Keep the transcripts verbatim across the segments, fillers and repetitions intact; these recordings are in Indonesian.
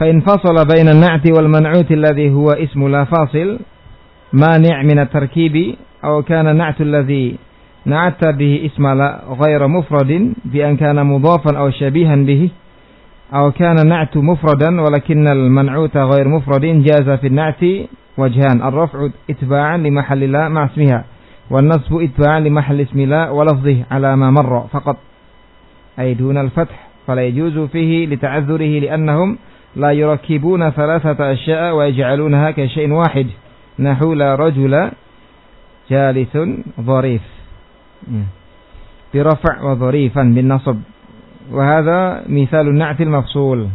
فإن فصل بين النعت والمنعوت الذي هو اسم لا فاصل مانع من التركيب أو كان النعت الذي نعت به اسم لا غير مفرد بأن كان مضافا أو شبيها به أو كان النعت مفردا ولكن المنعوت غير مفرد جاز في النعت وجهان: الرفع اتباعا لمحل لا مع اسمها، والنصب اتباعا لمحل اسم لا ولفظه على ما مر فقط، أي دون الفتح، فلا يجوز فيه لتعذره لأنهم لا يركبون ثلاثة أشياء ويجعلونها كشيء واحد، نحو لا رجل جالس ظريف برفع وظريفا بالنصب، وهذا مثال النعت المفصول.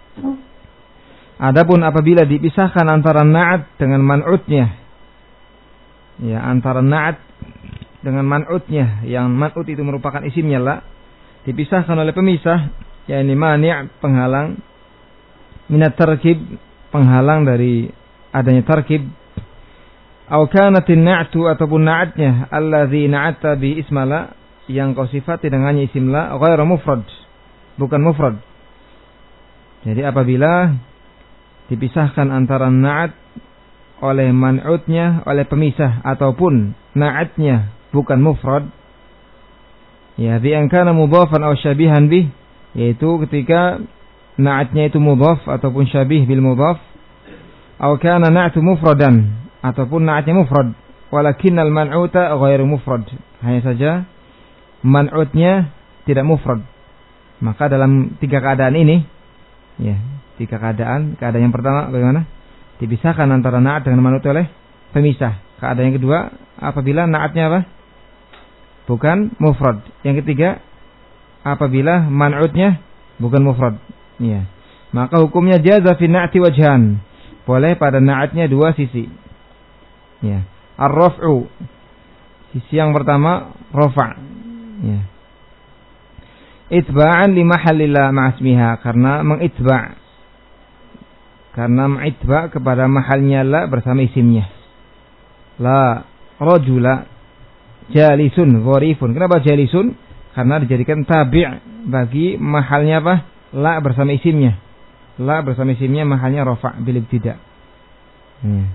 Adapun apabila dipisahkan antara na'at dengan man'utnya, ya, antara na'at dengan man'utnya, yang man'ut itu merupakan isimnya la, dipisahkan oleh pemisah, yakni mani' penghalang, minat tarkib penghalang dari adanya tarkib, atau kanatin na'tu ataupun na'atnya alladzi na'ata bi isma la, yang kau sifati dengannya isim la ghairu mufrad, bukan mufrad. Jadi apabila dipisahkan antara na'at oleh man'utnya oleh pemisah ataupun na'atnya bukan mufrad, ya, bi an kana mudhafan aw syabihan bih, yaitu ketika na'atnya itu mudhaf ataupun syabih bil mudhaf, aw kana na'tu mufradan ataupun na'atnya mufrad walakinnal man'uta ghairu mufrad, hanya saja man'utnya tidak mufrad. Maka dalam tiga keadaan ini, ya, tiga keadaan, keadaan yang pertama bagaimana? Dipisahkan antara na'at dengan man'ut oleh pemisah. Keadaan yang kedua, apabila na'atnya apa? Bukan mufrad. Yang ketiga, apabila man'utnya bukan mufrad. Ya. Maka hukumnya jaza fi na'ti wajhan. Boleh pada na'atnya dua sisi. Ya. Ar-raf'u. Sisi yang pertama rafa'. Ya. Itba'an li mahalli la ma'asmiha, karena mengitba'. Karena mengitba' kepada mahalnya la bersama isimnya. La rajula jalisun gharifun. Kenapa jalisun? Karena dijadikan tabi' bagi mahalnya apa? La bersama isimnya. La bersama isimnya mahalnya rafa' bil ibtida'. Hmm.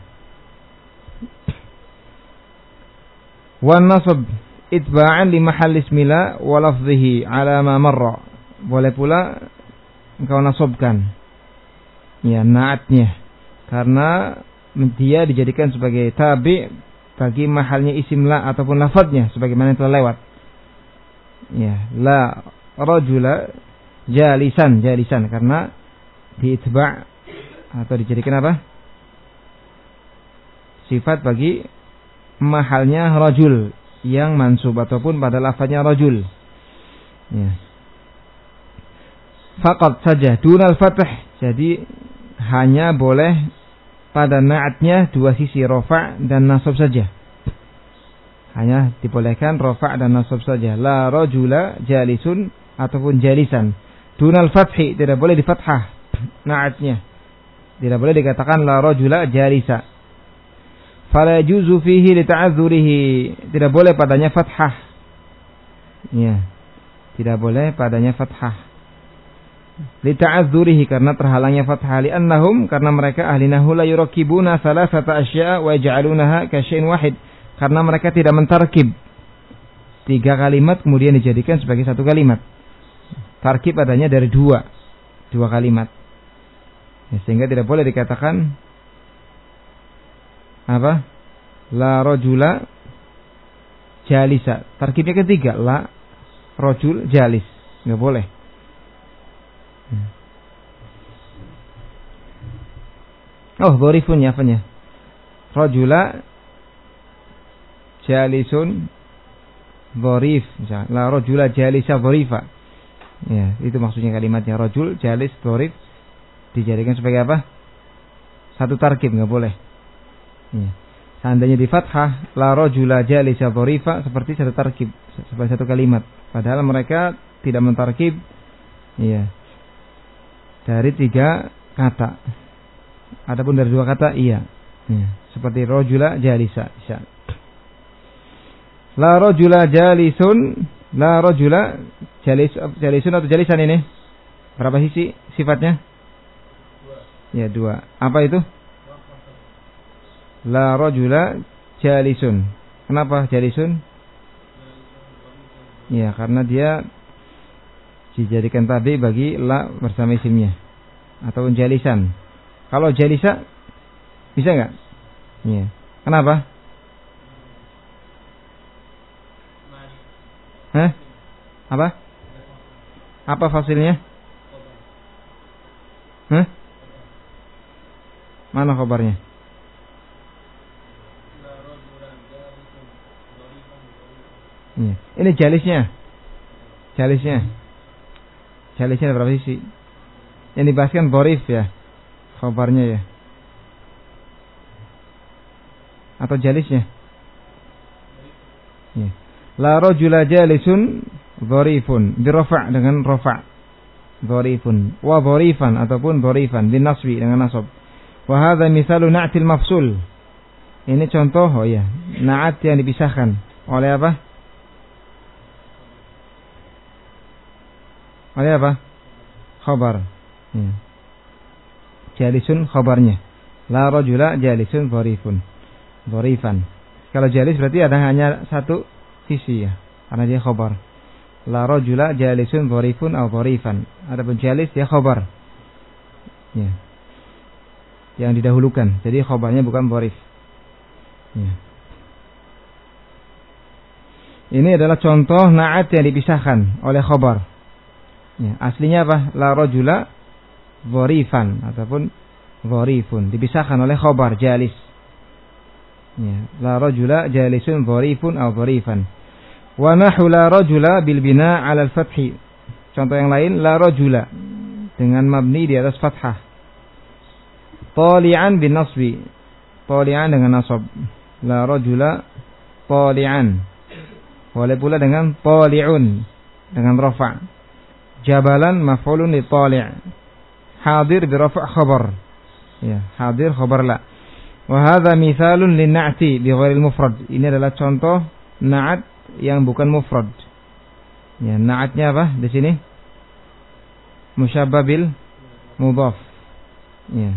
Wan nasab itba'an li mahall ismi la wa lafdhihi ala ma marra. Boleh pula engkau nasabkan, ya, na'atnya, karena dia dijadikan sebagai tabi' bagi mahalnya isim la ataupun lafadznya sebagaimana yang telah lewat. Ya, la rajula jalisan, jalisan karena diitba' atau dijadikan apa? Sifat bagi mahalnya rajul yang mansub ataupun pada lafadznya rajul. Ya. Faqat saja dunal fath. Jadi hanya boleh pada na'atnya dua sisi rafa' dan nasab saja. Hanya dibolehkan rafa' dan nasab saja. La rajula jalisun ataupun jalisan. Dunal fathi, tidak boleh di fathah na'atnya. Tidak boleh dikatakan la rajula jalisa. Fala yajuzu fihi li ta'adzurihi. Tidak boleh padanya fathah. Ya. Tidak boleh padanya fathah. Li ta'adzurihi, karena terhalangnya fathah, li annahum, karena mereka ahli nahwu la yurakibuna salasata asya' wa yaj'alunaha ka syai'in wahid. Karena mereka tidak mentarkib tiga kalimat kemudian dijadikan sebagai satu kalimat. Tarkib adanya dari dua, dua kalimat. Ya, sehingga tidak boleh dikatakan apa? La rajula jalisa. Tarkibnya ketiga, la rajul jalis. Enggak boleh. Oh, dhorifun ya, apanya? Rajula jalisun dhorif. La rajula jalisa dhorifa. Ya, itu maksudnya kalimatnya. Rajul jalis dhorif dijadikan sebagai apa? Satu tarkib, enggak boleh. Ya. Seandainya di fathah la rajula jalisa dhorifa, seperti satu tarkib, seperti satu kalimat. Padahal mereka tidak mentarkib, ya, dari tiga kata. Adapun dari dua kata, iya, ya. Seperti rajula jalisa. La rajula jalisun, la rajula jalis, jalisun atau jalisan ini berapa sisi sifatnya? Ya, dua. Apa itu? La rajula jalisun. Kenapa jalisun? Ya, karena dia dijadikan tabi bagi la bersama isimnya. Atau jalisan. Kalau jalisa bisa enggak? Ya. Kenapa? Hah? Apa? Apa fasilnya? Hah? Mana kabarnya? Ya. Ini jalisnya. Jalisnya. Jalisnya ada berapa sisi? Yang dibahaskan borif ya. Kabarnya ya. Atau jalisnya? Ya. La rajula jalisun dharifun birafa' dengan rafa'. Dharifun wa dharifan ataupun dharifan bin nasbi dengan nasab. Wa hadza misalu na'til mafsul. Ini contoh oh ya, na'at yang dipisahkan oleh apa? Oleh apa? Khabar. Ya. Jalisun khabarnya. La rajula jalisun dharifun. Dharifan. Kalau jalis berarti ada hanya satu sisi ya, karena dia khabar. La rajula jalisun dharifun atau dharifan. Adapun jalis dia khabar. Ya. Yang didahulukan. Jadi khabarnya bukan dharif. Ya. Ini adalah contoh na'at yang dipisahkan oleh khabar. Ya, aslinya apa? La rajula dharifan ataupun dharifun dipisahkan oleh khabar jalis. Ya, la rajula jalisun dharifun atau dharifan. Wa nahu la rajula bil bina' 'ala al-fath. Contoh yang lain la rajula dengan mabni di atas fathah. Tali'an bin nasbi. Tali'an dengan nasab. La rajula tali'an. Boleh pula dengan tali'un dengan rafa'. Jabalan maf'ulun li tali'. Hadir bi rafa' khabar. Ya, hadir khabar la. Wa hadza mithalun lin na'ti bi ghairil mufrad. Ini adalah contoh na'at yang bukan mufrad. Ya, na'atnya apa di sini? Musyabbah bil mudhaf. Ya.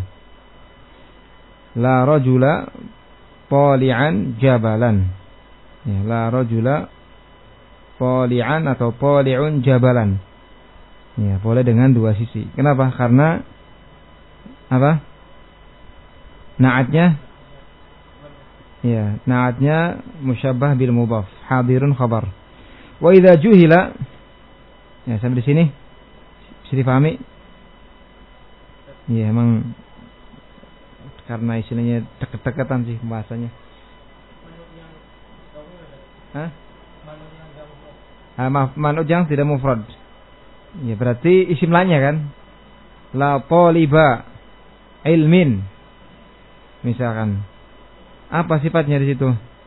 La rajula tali'an jabalan. Ya, la rajula tali'an atau tali'un jabalan. Ya, boleh dengan dua sisi. Kenapa? Karena apa? Na'atnya ya, na'atnya musyabbah bil mudhaf, hadirun khabar. Wa idza juhila ya, sampai di sini bisa dipahami? Ya, emang karena istilahnya deket-deketan sih bahasanya. Hah? Ah, maaf, man'ut yang tidak mufrad. Ya, berarti isim lainnya kan? La taliba ilmin. Misalkan apa sifatnya di situ?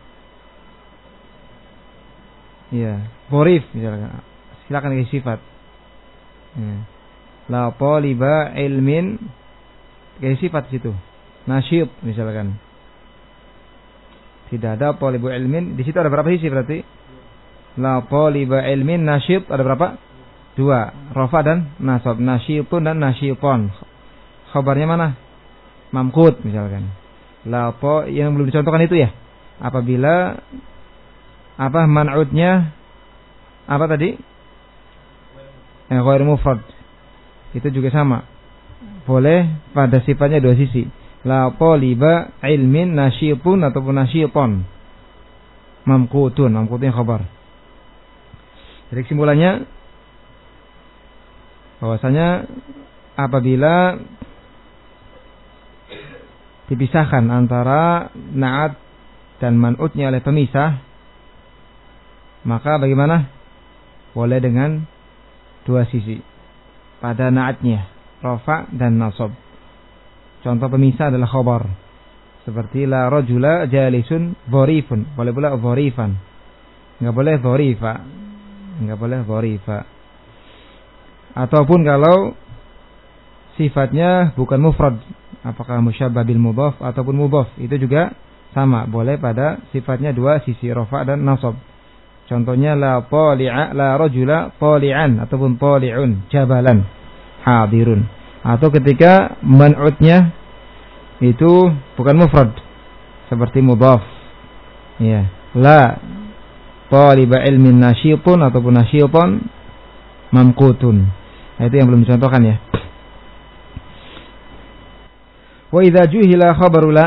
Ya, borif misalkan. Silakan kasih sifat. Ya. La taliba ilmin, kasih sifat di situ. Nasyid misalkan. Tidak ada talibu ilmin, di situ ada berapa sisi berarti? La taliba ilmin nasyid ada berapa? Dua, rafa dan nasab. Nasyitun dan nasyiton. Khabarnya mana? Mamqut misalkan. La po yang belum dicontohkan itu ya. Apabila apa man'utnya apa tadi? Yang ghair mufrad. Itu juga sama. Boleh pada sifatnya dua sisi. La taliba ilmin nasyitun ataupun nasyiton. Mamqutun, mamqutnya khabar. Jadi kesimpulannya bahwasanya apabila dipisahkan antara na'at dan man'utnya oleh pemisah, maka bagaimana? Boleh dengan dua sisi pada na'atnya, rafa' dan nasab. Contoh pemisah adalah khabar, seperti la rajula jalisun dharifun. Boleh pula dharifan, enggak boleh dharifa, enggak boleh dharifa. Ataupun kalau sifatnya bukan mufrad, apakah musyabbah bil mudhaf ataupun mudhaf, itu juga sama, boleh pada sifatnya dua sisi, rafa' dan nasab. Contohnya la tali'a la rajula tali'an ataupun tali'un jabalan hadirun. Atau ketika man'utnya itu bukan mufrad seperti mudhaf. Ya, la taliba ilmin nasyitun ataupun nasyitun mamqutun. Nah, itu yang belum dicontohkan ya. Wa idza juhila khabaru la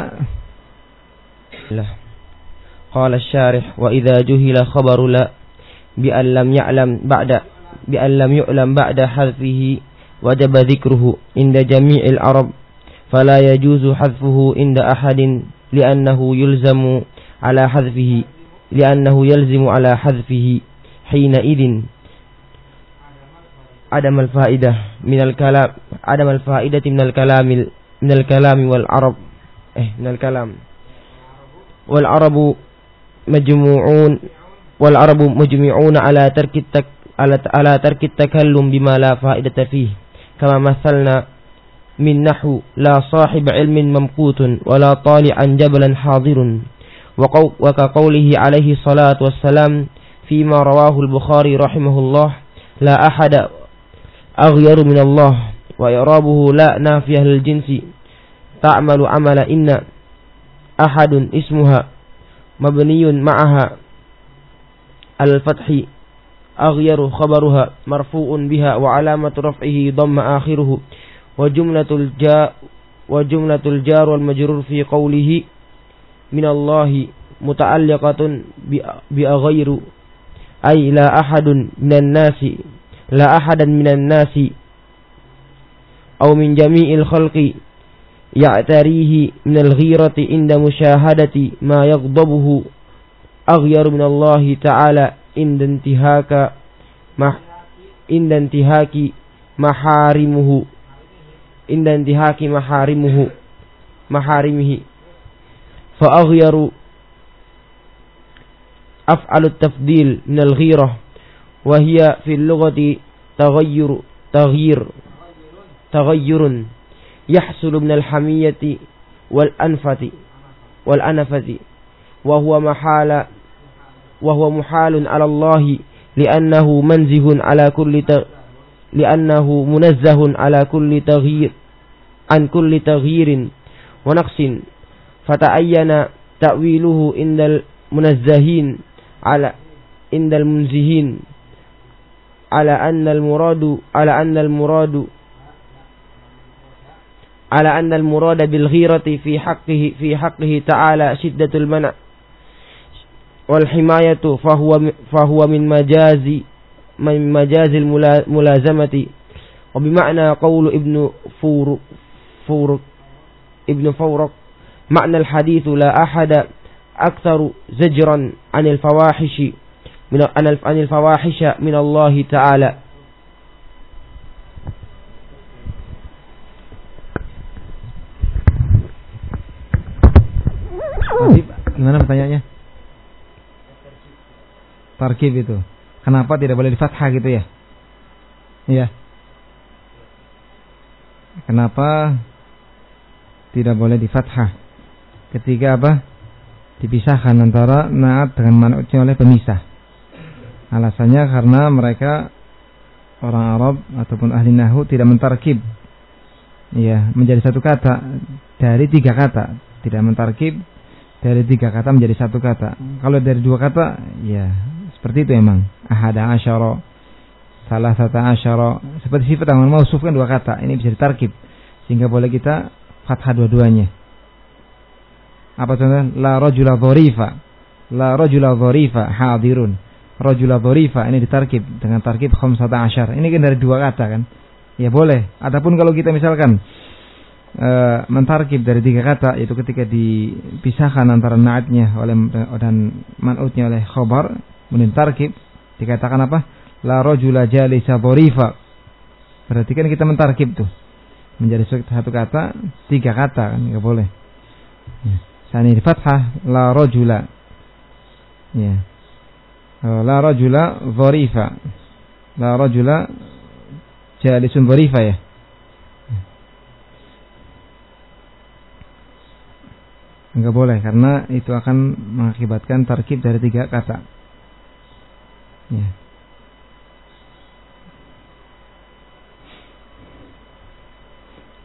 qala asy-syarih wa idza juhila khabaru la bi an lam ya'lam ba'da bi an lam yu'lam ba'da hadfihi wajaba dzikruhu inda jami'il arab fala yajuzu hadfuhu inda ahadin li'annahu yulzamu ala hadfihi li'annahu yalzimu ala hadfihi hina idin adam al-fa'idah min al-kalam adam al-fa'idati min al-kalamil min al-kalami wal arab eh min al-kalam wal arabu majmu'un wal arabu mujmi'una ala tarki tak ala ala tarki takallum bima la fa'idata fihi kama mathalna min nahwu la sahib ilmin mamqutun wa la tali'an jabalan hadirun wa ka qawlihi alaihi salatu wassalam fima rawahu al-Bukhari rahimahullah la ahada aghyaru min Allah wa i'rabuhu la nafiyah lil jinsi ta'malu amala inna ahadun ismuha mabniyun ma'aha al-fathi aghyaru khabaruha marfu'un biha wa alamatu raf'ihi dhamma akhiruhu wa jumlatul ja wa jumlatul jar wal majrur fi qawlihi min Allahi muta'alliqatun bi aghayru ay la ahadun minan nasi la ahadan minan nasi aw min jami'il khalqi ya'tarihi min al-ghirati inda musyahadati ma yaghdabuhu aghyaru min Allah ta'ala inda intihaka ma inda intihaki maharimuhu inda intihaki maharimuhu maharimihi fa aghyaru af'alu at-tafdil min al-ghirah wa hiya fi al-lughati taghayyur taghyir taghayyurun yahsulu min al-hamiyati wal anfati wal anafati wa huwa mahala wa huwa muhalun ala Allah li'annahu manzihun ala kulli ta li'annahu munazzahun ala kulli taghyir an kulli taghyirin wa naqsin fata'ayyana ta'wiluhu indal munazzahin ala indal munzihin ala anna al-muradu ala anna al-muradu على أن المراد بالغيرة في حقه في حقه تعالى شدة المنع والحماية فهو فهو من مجاز من مجاز الملازمة وبمعنى قول ابن فور فور ابن فورق معنى الحديث لا أحد أكثر زجرا عن الفواحش من عن الفواحش من الله تعالى. Gimana pertanyaannya? Tarkib itu. Kenapa tidak boleh di fathah gitu ya? Iya. Kenapa tidak boleh di fathah? Ketika apa? Dipisahkan antara na'at dengan man'utnya oleh pemisah. Alasannya karena mereka orang Arab ataupun ahli nahwu tidak mentarkib. Iya, menjadi satu kata dari tiga kata, tidak mentarkib dari tiga kata menjadi satu kata. Kalau dari dua kata, ya seperti itu emang. Ahada asyara, salah satu asyara. Seperti sifat yang mausuf kan dua kata. Ini bisa ditarkib sehingga boleh kita fathah dua-duanya. Apa contohnya? La rajula dharifa, la rajula dharifa hadirun. Rajula dharifa ini ditarkib dengan tarkib khamsata asyar. Ini kan dari dua kata kan? Ya boleh. Adapun kalau kita misalkan E, mentarkib dari tiga kata, itu ketika dipisahkan antara na'atnya oleh dan man'utnya oleh khobar, kemudian tarkib dikatakan apa? La rajula jalisa dharifa. Berarti kan kita mentarkib tuh menjadi satu kata, tiga kata kan, enggak boleh. Ya. Sani di fathah la rajula. Ya. E, la rajula dharifa. La rajula jalisun dharifa ya. Enggak boleh karena itu akan mengakibatkan tarkib dari tiga kata. Ya.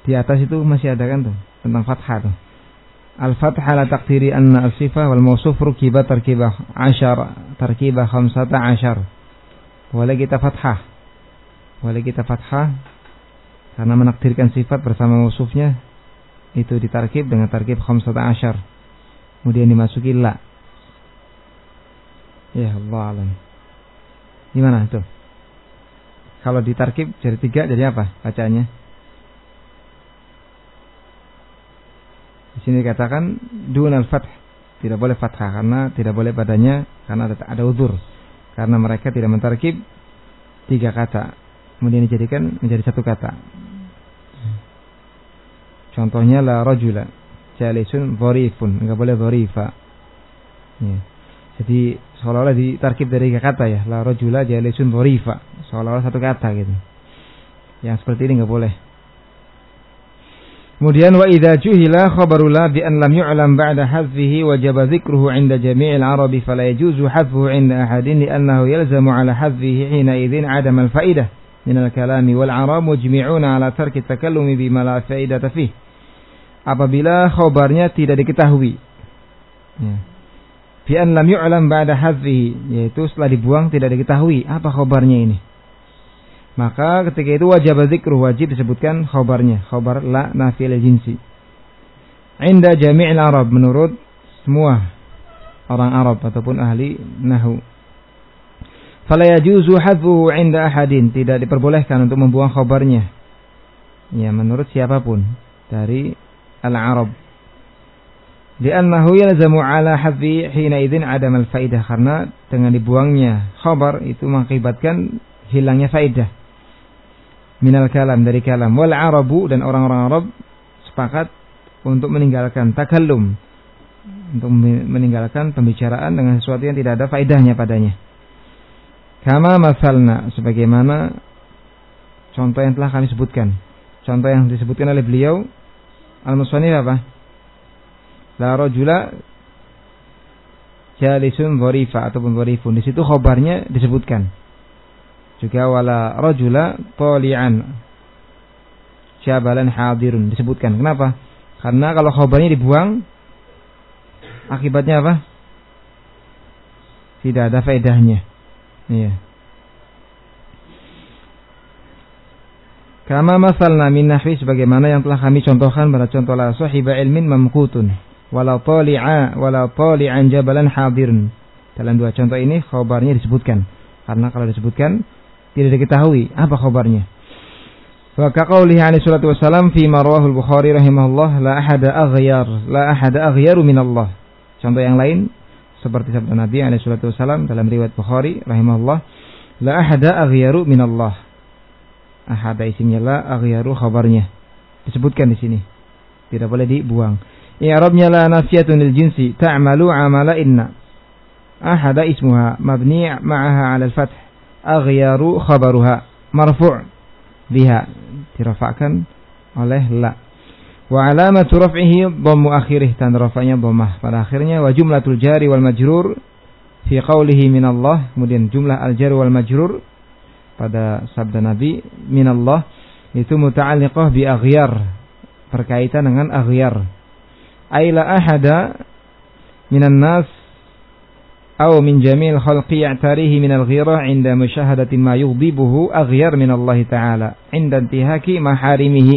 Di atas itu masih ada kan tuh tentang fathah tuh. Al-fathah ala taqdiri anna as-sifah wal mawsuf rukiba tarkibah ashar, tarkibah khamsata ashar. Boleh kita fathah. Boleh kita fathah karena menakdirkan sifat bersama mausufnya itu ditarkib dengan tarkib khamsata ashar. Kemudian dimasuki la. Ya Allah alam. Gimana tuh? Kalau ditarkib jadi tiga jadi apa bacaannya? Di sini dikatakan dunal fath, tidak boleh fathah karena tidak boleh padanya karena ada, ada udzur. Karena mereka tidak mentarkib tiga kata, kemudian dijadikan menjadi satu kata. Contohnya la rajula jalisun dharifun, enggak boleh dharifa. Ya. Jadi seolah-olah ditarkib dari tiga kata ya, la rajula jalisun dharifa, seolah-olah satu kata gitu. Yang seperti ini enggak boleh. Kemudian wa idza juhila khabaru la bi an lam yu'lam ba'da hadfihi wajaba dzikruhu 'inda jami'il arabi fala yajuzu hadfuhu 'inda ahadin li'annahu yalzamu 'ala hadfihi hina idzin 'adam al-fa'idah min al-kalami wal 'arab mujmi'una 'ala tarki at-takallumi bima la fa'idata fihi. Apabila khabarnya tidak diketahui. Ya. Bi an lam yu'lam ba'da hadfihi, yaitu setelah dibuang tidak diketahui apa khabarnya ini. Maka ketika itu wajib dzikru, wajib disebutkan khabarnya, khabar la nafil jinsi. Inda jami'il Arab, menurut semua orang Arab ataupun ahli nahwu. Fala yajuzu hadfuhu 'inda ahadin, tidak diperbolehkan untuk membuang khabarnya. Ya, menurut siapapun dari al-Arab. Li'annahu yalzamu 'ala hadfi hina idzin 'adam al-faidah, karena dengan dibuangnya khabar itu mengakibatkan hilangnya faidah. Minal kalam, dari kalam. Wal arabu, dan orang-orang Arab sepakat untuk meninggalkan takallum, untuk meninggalkan pembicaraan dengan sesuatu yang tidak ada faedahnya padanya. Kama masalna, sebagaimana contoh yang telah kami sebutkan. Contoh yang disebutkan oleh beliau al-musannif apa? La rajula jalisun dharifa ataupun dharifun. Di situ khabarnya disebutkan. Juga wala rajula tali'an jabalan hadirun disebutkan. Kenapa? Karena kalau khabarnya dibuang akibatnya apa? Tidak ada faedahnya. Iya. Kama masalna min nahwi, sebagaimana yang telah kami contohkan pada contoh la sahiba ilmin mamqutun wala tali'a wala tali'an jabalan hadirun. Dalam dua contoh ini khabarnya disebutkan. Karena kalau disebutkan tidak diketahui apa khabarnya. Wa kaqaulihi alaihi salatu wasalam fi ma rawahu al-Bukhari rahimahullah la ahada aghyar la ahada aghyaru min Allah. Contoh yang lain seperti sabda Nabi alaihi salatu wasalam dalam riwayat Bukhari rahimahullah, la ahada aghyaru min Allah. Ahada isimnya la, aghyaru khabarnya. Disebutkan di sini. Tidak boleh dibuang. I'rabnya la nafiyatun lil jinsi ta'malu 'amala inna. Ahada ismuha mabni' ma'aha 'ala al-fath. Aghyaru khabaruha marfu' biha, dirafa'kan oleh la. Wa alamatu raf'ihi dhammu akhirih, dan rafa'nya dhammah pada akhirnya. Wa jumlatul jari wal majrur fi qawlihi minallah, kemudian jumlah al jar wal majrur pada sabda Nabi minallah itu muta'alliqah bi aghyar, berkaitan dengan aghyar. Aila ahada minan nas أو من جميع الخلق يعتريه من الغيرة عند مشاهدة ما يغضبه أغير من الله تعالى عند انتهاك محارمه.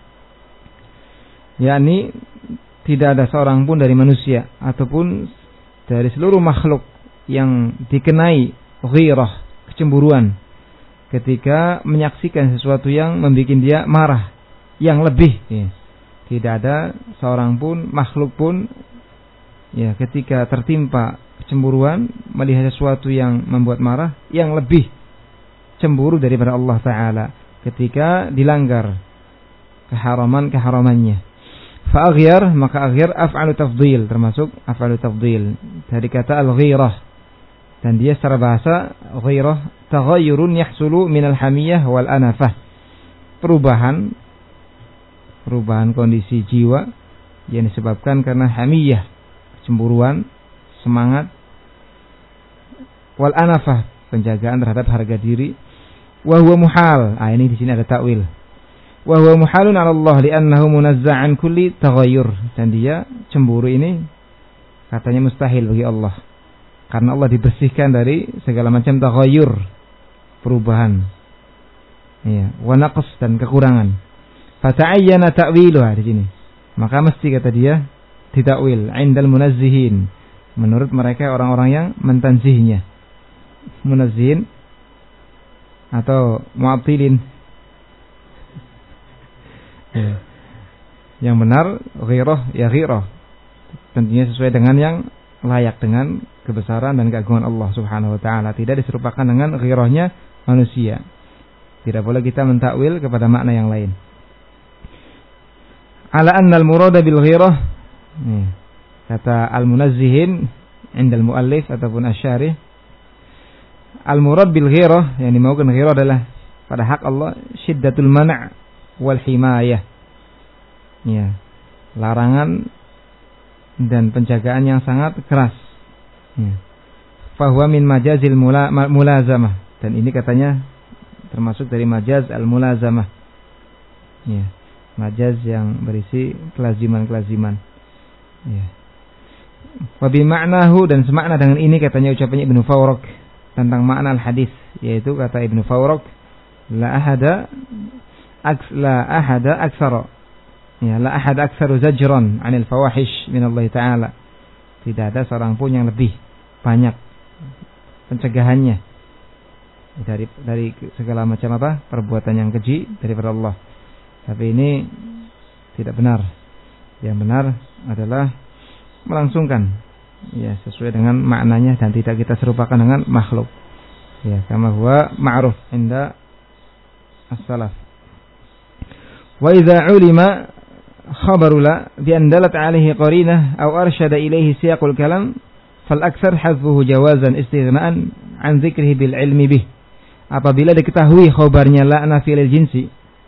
yakni tidak ada seorang pun dari manusia ataupun dari seluruh makhluk yang dikenai ghirah, kecemburuan, ketika menyaksikan sesuatu yang membuat dia marah yang lebih. Ya. Tidak ada seorang pun, makhluk pun, ya, ketika tertimpa kecemburuan, melihat sesuatu yang membuat marah yang lebih cemburu daripada Allah Ta'ala ketika dilanggar keharaman-keharamannya. Fa'aghyar, maka aghyar af'alu tafdil, termasuk af'alu tafdil dari kata al-ghirah, dan dia secara bahasa ghirah taghayyurun yahsulu minal hamiyah wal anafah, perubahan perubahan kondisi jiwa yang disebabkan karena hamiyah, kecemburuan, semangat, wal anafah, penjagaan terhadap harga diri, wa huwa muhal. Ah, ini di sini ada takwil. wa huwa muhalun 'ala Allah li'annahu munazza'an kulli taghayyur. Dan dia cemburu ini katanya mustahil bagi Allah karena Allah dibersihkan dari segala macam taghayyur, perubahan. Iya, wa naqs dan kekurangan. Fata'ayyana ta'wiluha di sini. Maka mesti kata dia ditakwil 'indal munazzihin. Menurut mereka orang-orang yang mentanzihnya. Munazzihin atau mu'attilin. Ya. Yang benar ghirah ya ghirah. Tentunya sesuai dengan yang layak dengan kebesaran dan keagungan Allah Subhanahu wa taala, tidak diserupakan dengan ghirahnya manusia. Tidak boleh kita mentakwil kepada makna yang lain. Ala anna al-murada bil ghirah, kata al-munazzihin indal muallif ataupun asy-syarih, al-murad bil ghirah yang dimaukan ghirah adalah pada hak Allah syiddatul man' wal himayah. Ya, larangan dan penjagaan yang sangat keras. Ya. Fahuwa min majazil mula, mulazamah, dan ini katanya termasuk dari majaz al-mulazamah. Ya, majaz yang berisi kelaziman-kelaziman. Ya. Wa bi ma'nahu, dan semakna dengan ini katanya ucapannya Ibnu Fawraq tentang makna al-hadis, yaitu kata Ibnu Fawraq, la ahada aks la ahada aksara. Ya, la ahad aktsaru zajran 'anil fawahish min Allah taala. Tidak ada seorang pun yang lebih banyak pencegahannya dari dari segala macam apa? Perbuatan yang keji daripada Allah. Tapi ini tidak benar. Yang benar adalah melangsungkan ya sesuai dengan maknanya dan tidak kita serupakan dengan makhluk. Ya, kama huwa ma'ruf inda as-salaf. Wa idza 'ulima khabaru la bi an dalat 'alaihi qarinah aw arsyada ilaihi siyaqul kalam fal aktsar hadfuhu jawazan istighna'an an dzikrihi bil ilmi bih. Apabila diketahui khabarnya la nafil jinsi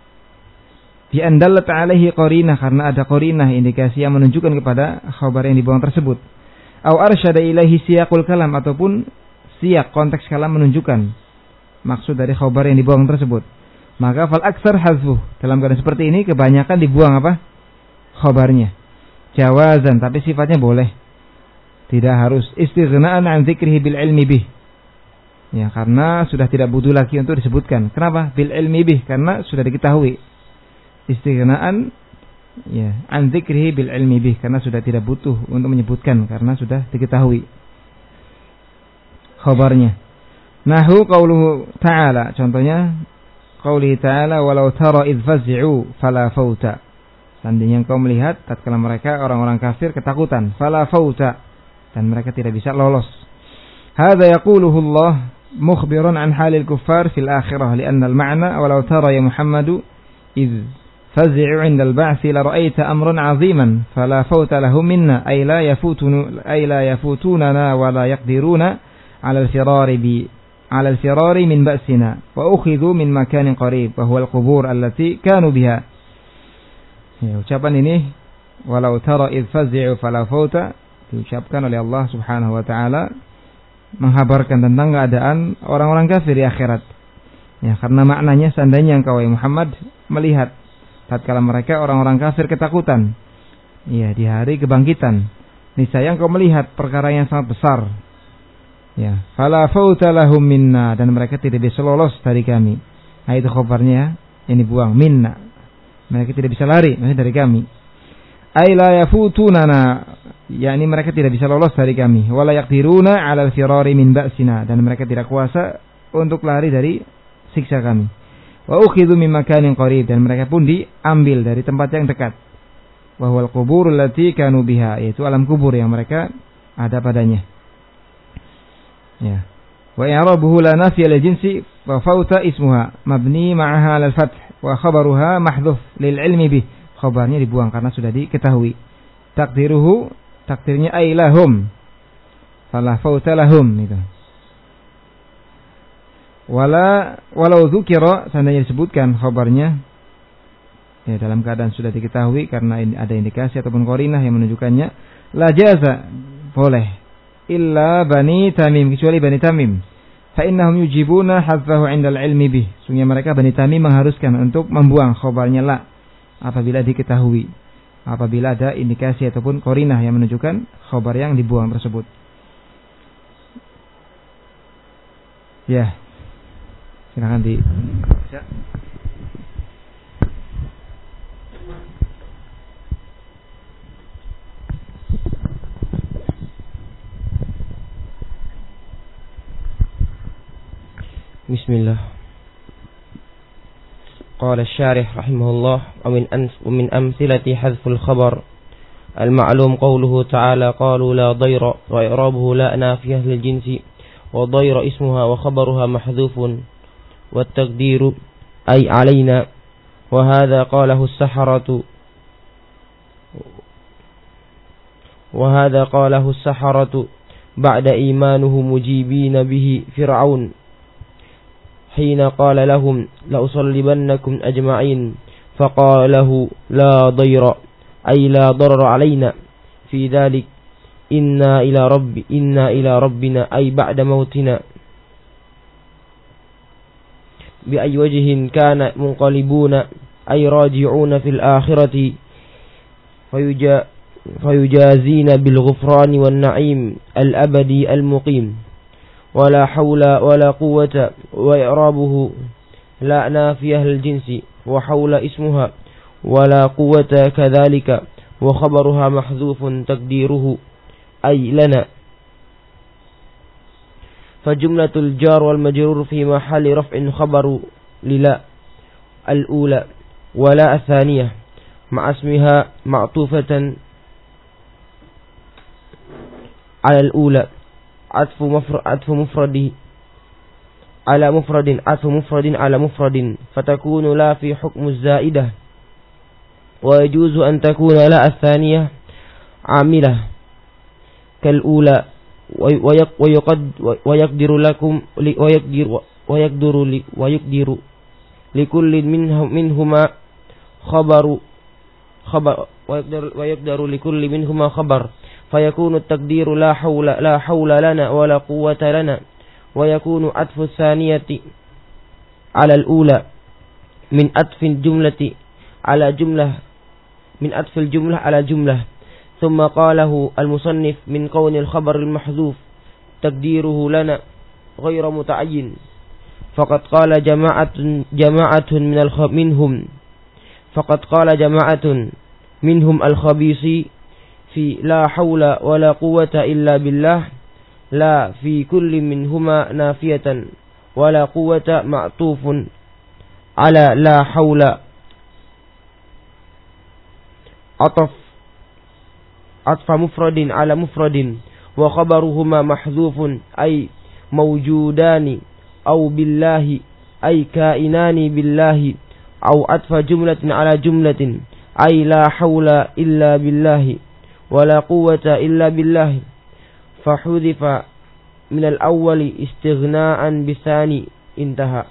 bi an dalat 'alaihi qarinah, karena ada qarinah indikasi yang menunjukkan kepada khabar yang dibuang tersebut, aw arsyada ilaihi siyaqul kalam, ataupun siyak konteks kalam menunjukkan maksud dari khabar yang dibuang tersebut, maka fal aktsar hadfuh, dalam keadaan seperti ini kebanyakan dibuang apa? Khabarnya. Jawazan, tapi sifatnya boleh. Tidak harus istighna'an an dzikrihi bil ilmi bih. Ya, karena sudah tidak butuh lagi untuk disebutkan. Kenapa? Bil ilmi bih, karena sudah diketahui. Istighna'an ya, an dzikrihi bil ilmi bih, karena sudah tidak butuh untuk menyebutkan karena sudah diketahui khabarnya. Nahu qauluhu ta'ala, contohnya qauli ta'ala walau tara idz faz'u fala fauta. Seandainya engkau melihat tatkala mereka orang-orang kafir ketakutan, fala fauta, dan mereka tidak bisa lolos. Hadza yaquluhu Allah mukhbiran an halil kuffar fil akhirah, li'anna al-ma'na walau tara ya Muhammadu idz faz'u 'inda al-ba'thi la ra'aita amran 'aziman fala fauta lahum minna ay la yafutuna ay la yafutunana wa la yaqdiruna 'ala al-firari bi 'ala al-firari min ba'sina wa ukhidhu min makanin qarib wa huwa al-qubur allati kanu biha. Ya, ucapan ini walau tara idz faz'u fala fauta diucapkan oleh Allah Subhanahu wa taala menghabarkan tentang keadaan orang-orang kafir di akhirat. Ya, karena maknanya seandainya engkau Muhammad melihat tatkala mereka orang-orang kafir ketakutan, ya di hari kebangkitan, niscaya engkau melihat perkara yang sangat besar. Ya, fala fauta lahum minna, dan mereka tidak bisa lolos dari kami. Nah, itu khabarnya ini buang minna. Mereka tidak bisa lari dari kami. Ay la yafutunana, yakni mereka tidak bisa lolos dari kami. Wala yaqdiruna 'ala al-firari min ba'sina, dan mereka tidak kuasa untuk lari dari siksa kami. Wa ukhidhu min makanin qarib, dan mereka pun diambil dari tempat yang dekat. Wa huwal qubur allati kanu biha, yaitu alam kubur yang mereka ada padanya. Ya. Wa i'rabuhu la nafiya lil jinsi wa fauta ismuha mabni ma'aha al fath wa khabaruha mahdhuf lil ilmi bih. Khabarnya dibuang karena sudah diketahui. Takdiruhu, takdirnya ay lahum fala fauta lahum itu. Wala walau dzukira, seandainya disebutkan khabarnya ya dalam keadaan sudah diketahui karena ada indikasi ataupun qarinah yang menunjukkannya, la jaza, boleh, illa bani Tamim, kecuali bani Tamim. fa innahum yujibuna hadzahu 'indal ilmi bih. Sungguh mereka Bani Tamim mengharuskan untuk membuang khabarnya la apabila diketahui, apabila ada indikasi ataupun qarinah yang menunjukkan khabar yang dibuang tersebut. Ya. Silakan di baca. Bismillah. Qala asy-syarih rahimahullah wa min min amthilati hadful khabar al-ma'lum qawluhu ta'ala qalu la dayra wa i'rabuhu la nafiyah lil jinsi wa dayra ismuha wa khabaruha mahdhufun wa taqdiru ay alaina wa hadha qalahu as-saharatu wa hadha qalahu as-saharatu ba'da imanuhu mujibina bihi fir'aun حين قال لهم لأصلبنكم أجمعين فقال له لا ضير أي لا ضرر علينا في ذلك إنا إلى رب إنا إلى ربنا أي بعد موتنا بأي وجه كان منقلبون أي راجعون في الآخرة فيجا فيجازين بالغفران والنعيم الأبدي المقيم ولا حول ولا قوة وإعرابه لا نافية للجنس وحول اسمها ولا قوة كذلك وخبرها محذوف تقديره أي لنا فجملة الجار والمجرور في محل رفع خبر للا الأولى ولا الثانية مع اسمها معطوفة على الأولى عطف مفرد عطف مفرد على مفرد عطف مفرد على مفرد فتكون لا في حكم الزائدة ويجوز أن تكون لا الثانية عاملة كالأولى ويقد ويقدر لكم ويقدر ويقدر ويقدر لكل منهم منهما خبر خبر ويقدر ويقدر لكل منهما خبر فيكون التقدير لا حول لا حول لنا ولا قوة لنا ويكون عطف الثانية على الأولى من عطف الجملة على جملة من عطف الجملة على جملة ثم قاله المصنف من كون الخبر المحذوف تقديره لنا غير متعين فقد قال جماعة جماعة من الخ منهم فقد قال جماعة منهم الخبيثي في لا حول ولا قوة إلا بالله لا في كل منهما نافية ولا قوة معطوف على لا حول عطف عطف مفرد على مفرد وخبرهما محذوف أي موجودان أو بالله أي كائنان بالله أو عطف جملة على جملة أي لا حول إلا بالله ولا قوة إلا بالله فحذف من الأول استغناء بالثاني انتهى.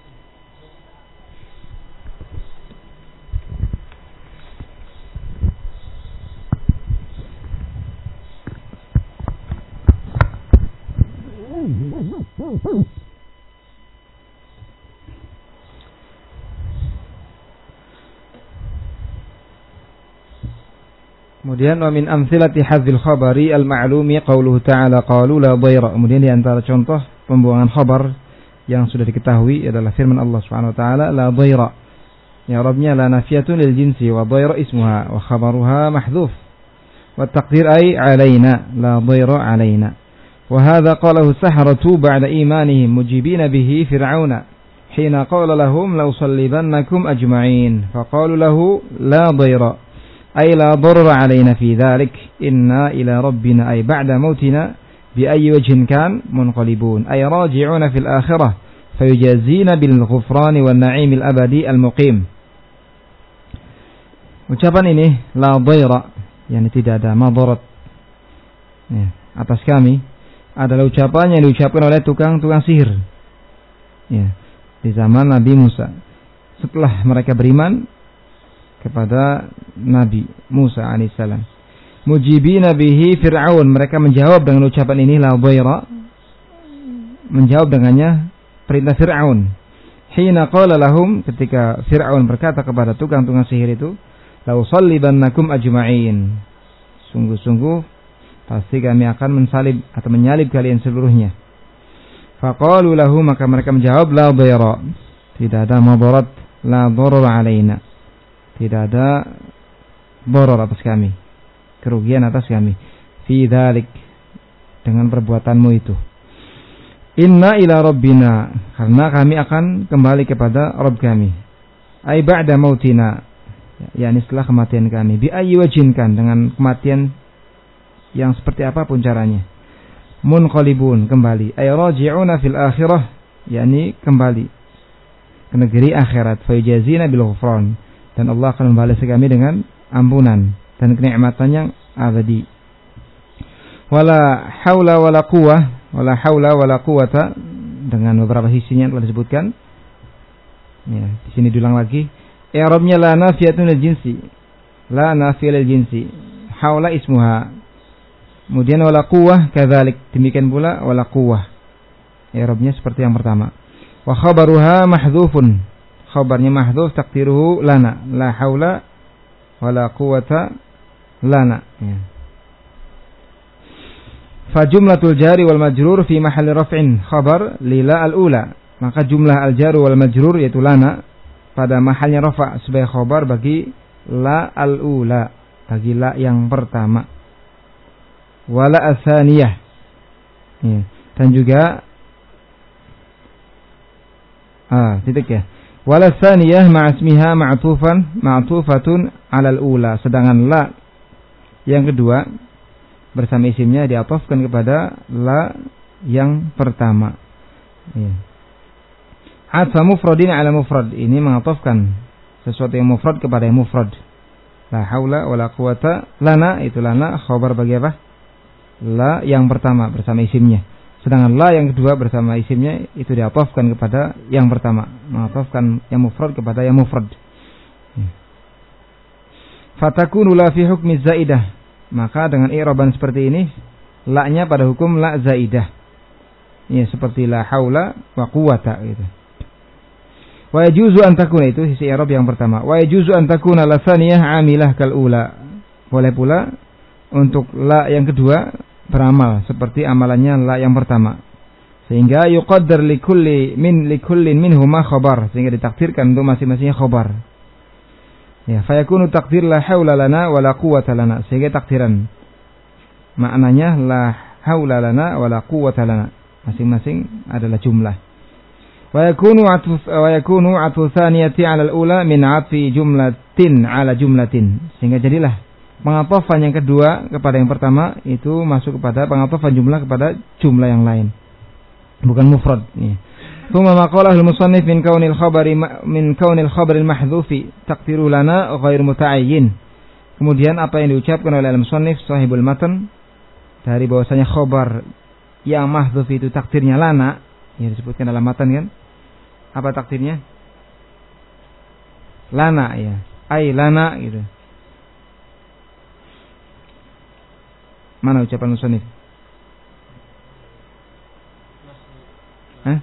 Kemudian wa min amthilati hadzil khabari al-ma'lumi qauluhu ta'ala qalu la dayra. Kemudian di antara contoh pembuangan khabar yang sudah diketahui adalah firman Allah Subhanahu wa taala la dayra. Ya Rabbnya la nafiyatun lil jinsi wa dayra ismuha wa khabaruha mahdhuf. Wa taqdir ay alaina la dayra alaina. Wa hadha qalahu saharatu ba'da imanihim mujibina bihi fir'auna hina qala lahum law sallibannakum ajma'in faqalu lahu la dayra أي لا ضرر علينا في ذلك إنا إلى ربنا أي بعد موتنا بأي وجه كان منقلبون أي راجعون في الآخرة فيجازين بالغفران والنعيم الأبدي المقيم. Ucapan ini la dhaira, yani tidak ada madarat ya, atas kami adalah ucapan yang diucapkan oleh tukang-tukang sihir ya, di zaman Nabi Musa setelah mereka beriman kepada Nabi Musa alaihissalam. Mujibina bihi Fir'aun, mereka menjawab dengan ucapan ini la dhaira, menjawab dengannya perintah Fir'aun. Hina qala lahum, ketika Fir'aun berkata kepada tukang-tukang sihir itu, la usallibannakum ajma'in. Sungguh-sungguh pasti kami akan mensalib atau menyalib kalian seluruhnya. Faqalu lahu, maka mereka menjawab, la dhaira, tidak ada madarat, la dharar alaina, tidak ada dharar atas kami, kerugian atas kami, fi dzalik, dengan perbuatanmu itu. Inna ila rabbina, karena kami akan kembali kepada Rabb kami. Ai ba'da mautina, yakni setelah kematian kami. Bi ayyi wajinkan, dengan kematian yang seperti apapun caranya. Munqalibun, kembali. Ay raji'una fil akhirah, yakni kembali ke negeri akhirat. Fa yajazina bil ghufran, dan Allah akan membalas kami dengan ampunan dan kenikmatan yang abadi. Wala haula wala quwwah, wala haula wala quwwata, dengan beberapa sisinya telah disebutkan. Ya, di sini diulang lagi. I'rabnya la nafiyatun lil jinsi. La nafiyah lil jinsi. Haula ismuha. Kemudian wala quwwah kadzalik, demikian pula wala quwwah. I'rabnya seperti yang pertama. Wa khabaruha mahdhufun. Khabarnya mahdhuf, taqdiruhu lana. La haula wala quwwata lana. Ya. Fajumlatul jari wal majrur fi mahalli raf'in khabar lila al-ula. Maka jumlah al-jar wal majrur yaitu lana pada mahalnya rafa' sebagai khabar bagi la al-ula, bagi la yang pertama. Wala as-saniyah. Ya. Dan juga ah, titik ya. Wala as-saniyah ma'asmiha ma'tufan ma'tufatun 'ala al-ula. Sedangkan la yang kedua bersama isimnya diatofkan kepada la yang pertama. Ya. Atfa mufradin ala mufrad, ini mengatofkan sesuatu yang mufrad kepada yang mufrad. La haula wala quwata lana, itu lana khabar bagi apa? La yang pertama bersama isimnya. Sedangkan la yang kedua bersama isimnya itu diatofkan kepada yang pertama, mengatofkan yang mufrad kepada yang mufrad. Ya. Fatakunu la fi hukmi zaidah. Maka dengan i'raban seperti ini, la-nya pada hukum la zaidah. Ya, seperti la haula wa quwata gitu. Wa yajuzu an takuna, itu sisi i'rab yang pertama. Wa yajuzu an takuna la tsaniyah 'amilah kal ula. Boleh pula untuk la yang kedua beramal seperti amalannya la yang pertama. Sehingga yuqaddar likulli min likullin minhuma khabar, sehingga ditakdirkan untuk masing-masingnya khabar. Ya, fayakunu takdir la haula lana wa la quwwata lana, sehingga takdiran maknanya la haula lana wa la quwwata lana, masing-masing adalah jumlah. Wa yakunu atuf wa yakunu atfu tsaniyati 'ala al-ula min 'atfi jumlatin 'ala jumlatin, sehingga jadilah pengatofan yang kedua kepada yang pertama itu masuk kepada pengatofan jumlah kepada jumlah yang lain, bukan mufrad. Ya. Thumma maqalah al-musannif min kaunil khabari min kaunil khabaril mahdhufi taqdiru lana ghair muta'ayyin. Kemudian apa yang diucapkan oleh al-musannif sahibul matan dari bahwasanya khabar yang mahdhuf itu takdirnya lana, yang disebutkan dalam matan kan? Apa takdirnya? Lana, ya. Ai lana gitu. Mana ucapan musannif? Hah?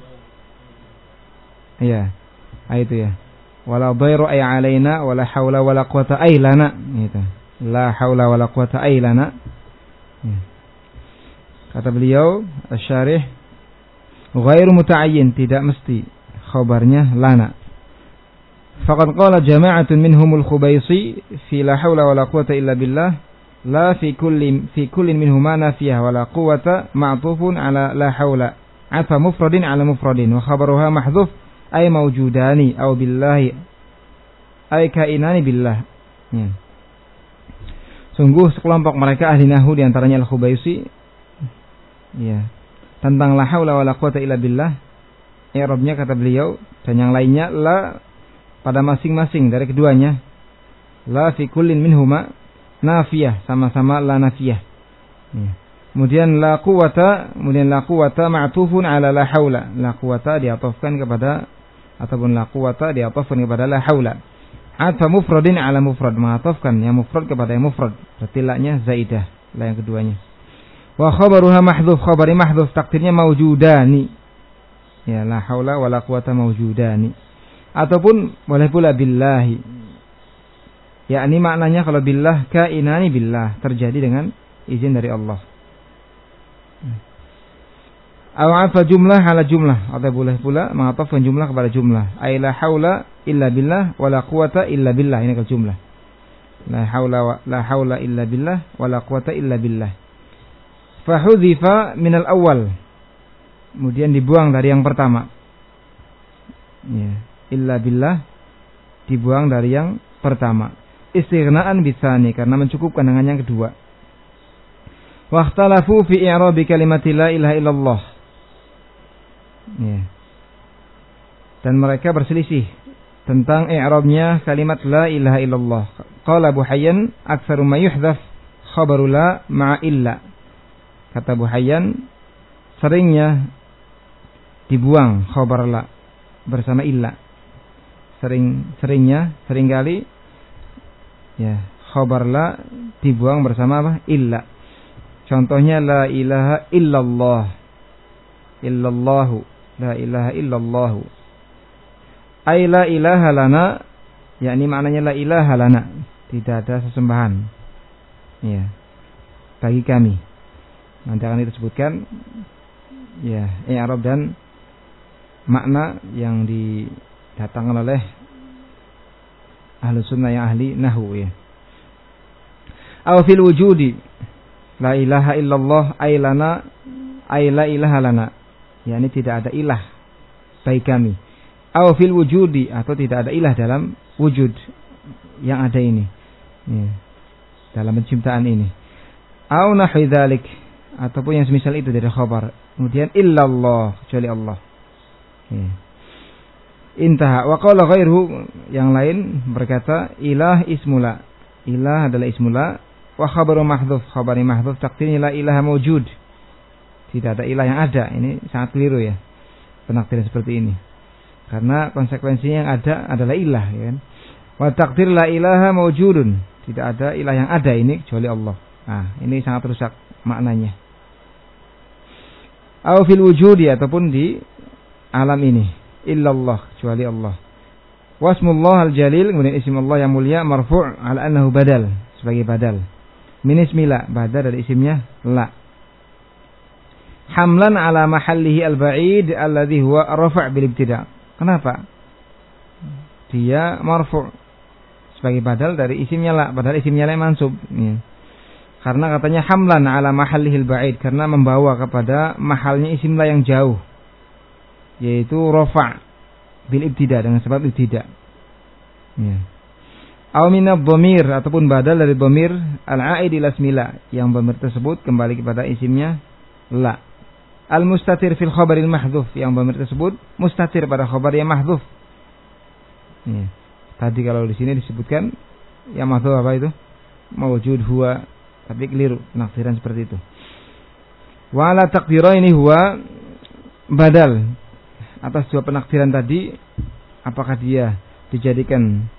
Iya, itu ya. Wala dhairu ay alaina wala haula wala quwata ay lana, gitu. La haula wala quwata ay lana. Ya. Kata beliau asy-syarih, ghairu muta'ayyin, tidak mesti khabarnya lana. Faqad qala jama'atun minhumul Khubaisi fi la haula wala quwata illa billah, la fi kulli fi kullin minhuma nafiyah wala quwata ma'tufun ala la haula. Atfa mufradin ala mufradin wa khabaruha mahdhuf ay mawjudani aw billahi ay kainani billah. Ya. Sungguh sekelompok mereka ahli nahwu di antaranya Al-Khubaisi, ya, tentang la haula wala quwata illa billah, i'rabnya kata beliau dan yang lainnya la pada masing-masing dari keduanya, la fi kullin minhuma nafiyah, sama-sama la nafiyah. Ya. Kemudian la quwata, kemudian la quwata ma'tufun ala la haula. La quwata diatofkan kepada ataupun la quwata diatofkan kepada la haula. Atfa mufradin ala mufrad, mengatofkan yang mufrad kepada yang mufrad. Berarti la-nya zaidah, la yang keduanya. Wa khabaruha mahdhuf, khabari mahdhuf takdirnya mawjudani. Ya, la haula wala quwata mawjudani. Ataupun boleh pula billahi. Ya, ini maknanya kalau billah kainani billah, terjadi dengan izin dari Allah. Awafa jumlah ala jumlah, atau boleh pula mengatafkan jumlah kepada jumlah. Ay la haula illa billah wala quwata illa billah, ini kalau jumlah. La haula wa, la haula illa billah wala quwata illa billah. Fa hudhifa min al-awwal. Kemudian dibuang dari yang pertama. Ya, illa billah dibuang dari yang pertama. Istighna'an bisani, karena mencukupkan dengan yang kedua. Waqtalafu fi i'rabi kalimati la ilaha illallah. Ya. Dan mereka berselisih tentang i'rabnya kalimat la ilaha illallah. Qala Abu Hayyan aktsaru ma yuhdhaf khabaru la ma'a illa. Kata Abu Hayyan, seringnya dibuang khabar la bersama illa. Sering seringnya seringkali ya khabar la dibuang bersama apa? Illa. Contohnya la ilaha illallah. Illallahu, la ilaha illallah. Ay la ilaha lana, yakni maknanya la ilaha lana, tidak ada sesembahan. Ya. Bagi kami. Nanti akan disebutkan ya, i'rab dan makna yang didatangkan oleh ahli sunnah yang ahli nahwu ya. Aw fil wujudi la ilaha illallah ay lana ay la ilaha lana, yakni tidak ada ilah bagi kami. Aw fil wujudi, atau tidak ada ilah dalam wujud yang ada ini ya, dalam penciptaan ini. Aw nahwi dzalik, ataupun yang semisal itu dari khabar. Kemudian illallah, kecuali Allah ya. Intaha. Wa qala ghairuhu, yang lain berkata ilah ismula, ilah adalah ismula. Wa khabaru mahdhuf, khabari mahdhuf taqdirnya la ilaha mawjud, tidak ada ilah yang ada. Ini sangat keliru ya penakdiran seperti ini, karena konsekuensinya yang ada adalah ilah ya kan. Wa taqdir la ilaha mawjudun, tidak ada ilah yang ada ini kecuali Allah. Nah, ini sangat rusak maknanya. Aw fil wujudi, ataupun di alam ini, illallah, kecuali Allah. Wasmullah al-jalil, kemudian isim Allah yang mulia marfu' ala annahu badal, sebagai badal. Min ismi la, badal dari isimnya la. Hamlan ala mahallihi al-ba'id alladhi huwa rafa' bil ibtida'. Kenapa? Dia marfu' sebagai badal dari isimnya la, padahal isimnya la mansub ya. Karena katanya hamlan ala mahallihi al-ba'id, karena membawa kepada mahalnya isim la yang jauh, yaitu rafa' bil ibtida', dengan sebab ibtida'. Ya. Aw minadh dhamir, ataupun badal dari dhamir al-a'id ila ismi la, yang dhamir tersebut kembali kepada isimnya la. Al-mustatir fil khabaril mahdhuf, yang dhamir tersebut mustatir pada khabar yang mahdhuf. Ya. Tadi kalau di sini disebutkan yang mahdhuf apa itu? Mawjud huwa, tapi keliru penafsiran seperti itu. Wa ala taqdiraini huwa badal, atas dua penafsiran tadi, apakah dia dijadikan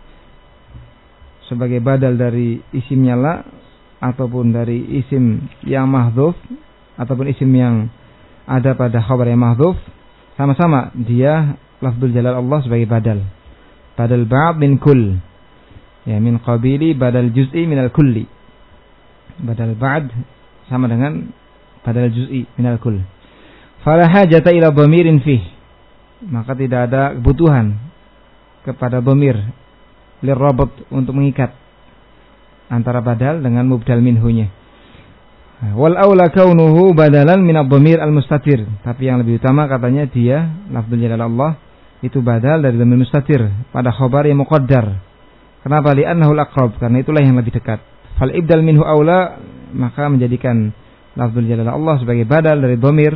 sebagai badal dari isimnya la, ataupun dari isim yang mahdhuf, ataupun isim yang ada pada khabar yang mahdhuf, sama-sama dia lafzul jalal Allah sebagai badal. Badal ba'd min kull, ya, min qabili badal juz'i minal kulli. Badal ba'd sama dengan badal juz'i minal kull. Fala hajata ila dhamirin fih, maka tidak ada kebutuhan kepada dhamir lirabat, untuk mengikat antara badal dengan mubdal minhunya. Wal aula kaunuhu badalan min ad-dhamir al-mustatir, tapi yang lebih utama katanya dia lafzul jalal Allah itu badal dari dhamir mustatir pada khabar yang muqaddar. Kenapa? Li'annahu al-aqrab, karena itulah yang lebih dekat. Fal ibdal minhu aula, maka menjadikan lafzul jalal Allah sebagai badal dari dhamir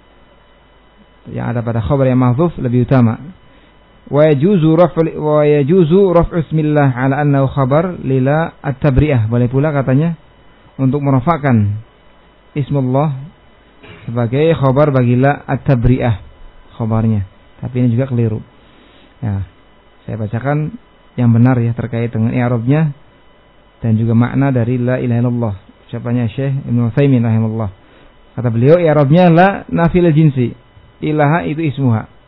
yang ada pada khabar yang mahdhuf lebih utama. Wa yajuzu raf'u wa yajuzu raf'u ismillah ala annahu khabar lila at-tabri'ah, boleh pula katanya untuk merafa'kan ismullah sebagai khabar bagi la at-tabri'ah khabarnya, tapi ini juga keliru ya. Saya bacakan yang benar ya terkait dengan i'rabnya dan juga makna dari la ilaha illallah, ucapannya Syekh Ibnu Utsaimin rahimahullah. Kata beliau, i'rabnya la nafil jinsi, ilaha itu ismuha,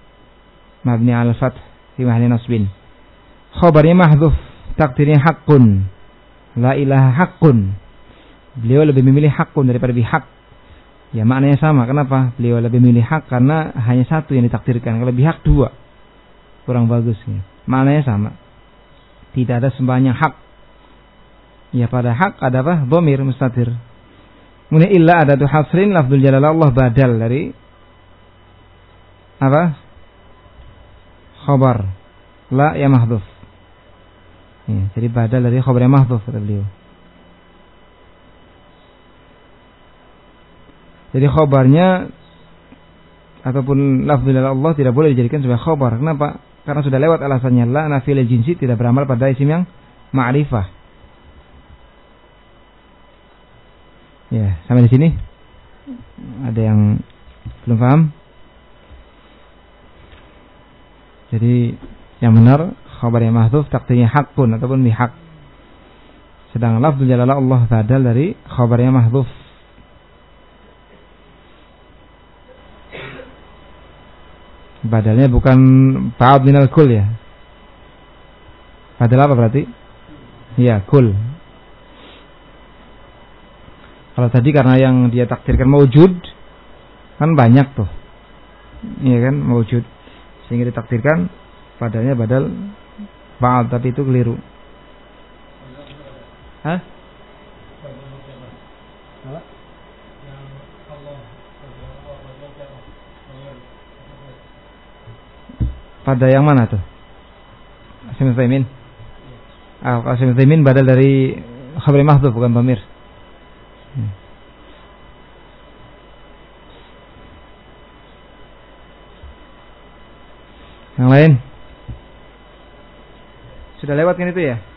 mabni al fath fi mahalli nasbin. Khabarnya mahdhuf, takdirnya haqqun. La ilaha haqqun. Beliau lebih memilih haqqun daripada bihaq. Ya maknanya sama. Kenapa? Beliau lebih memilih hak karena hanya satu yang ditakdirkan. Kalau bihaq dua. Kurang bagus ya. Maknanya sama. Tidak ada sembahyang hak. Ya pada hak ada apa? Dhamir mustatir. Kemudian illa ada tu hasrin lafzul jalalah Allah badal dari apa? Khabar. La ya mahdhuf. Ya, jadi badal dari khabar yang mahdhuf kata beliau. Jadi khabarnya ataupun lafzul Allah tidak boleh dijadikan sebagai khabar. Kenapa? Karena sudah lewat alasannya la nafil jinsi tidak beramal pada isim yang ma'rifah. Ya, sampai di sini. Ada yang belum paham? Jadi yang benar khabar yang mahdhuf takdirnya haqqun ataupun bihaq. Sedangkan lafzul jalalah Allah badal dari khabar yang mahdhuf. Badalnya bukan ba'd minal kul ya. Badal apa berarti? Iya, kul. Kalau tadi karena yang dia takdirkan mawjud kan banyak tuh. Iya kan, mawjud. Sehingga ditakdirkan padanya badal ba'd, tapi itu keliru. Hah? Pada yang mana tuh? Qasim Utsaimin. Ah, Qasim Utsaimin badal dari khabar mahdhuf bukan dhamir. Hmm. Yang lain? Sudah lewat kan itu ya?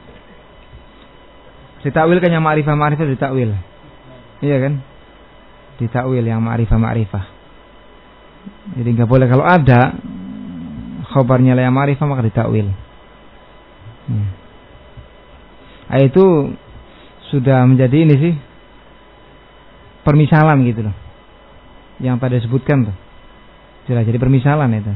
Ditakwil kan yang ma'rifah-ma'rifah ditakwil. Iya kan? Ditakwil yang ma'rifah-ma'rifah. Jadi enggak boleh kalau ada khabarnya la ma'rifah maka ditakwil. Hmm. Nah, itu sudah menjadi ini sih permisalan gitu loh. Yang pada disebutkan tuh. Sudah jadi permisalan itu.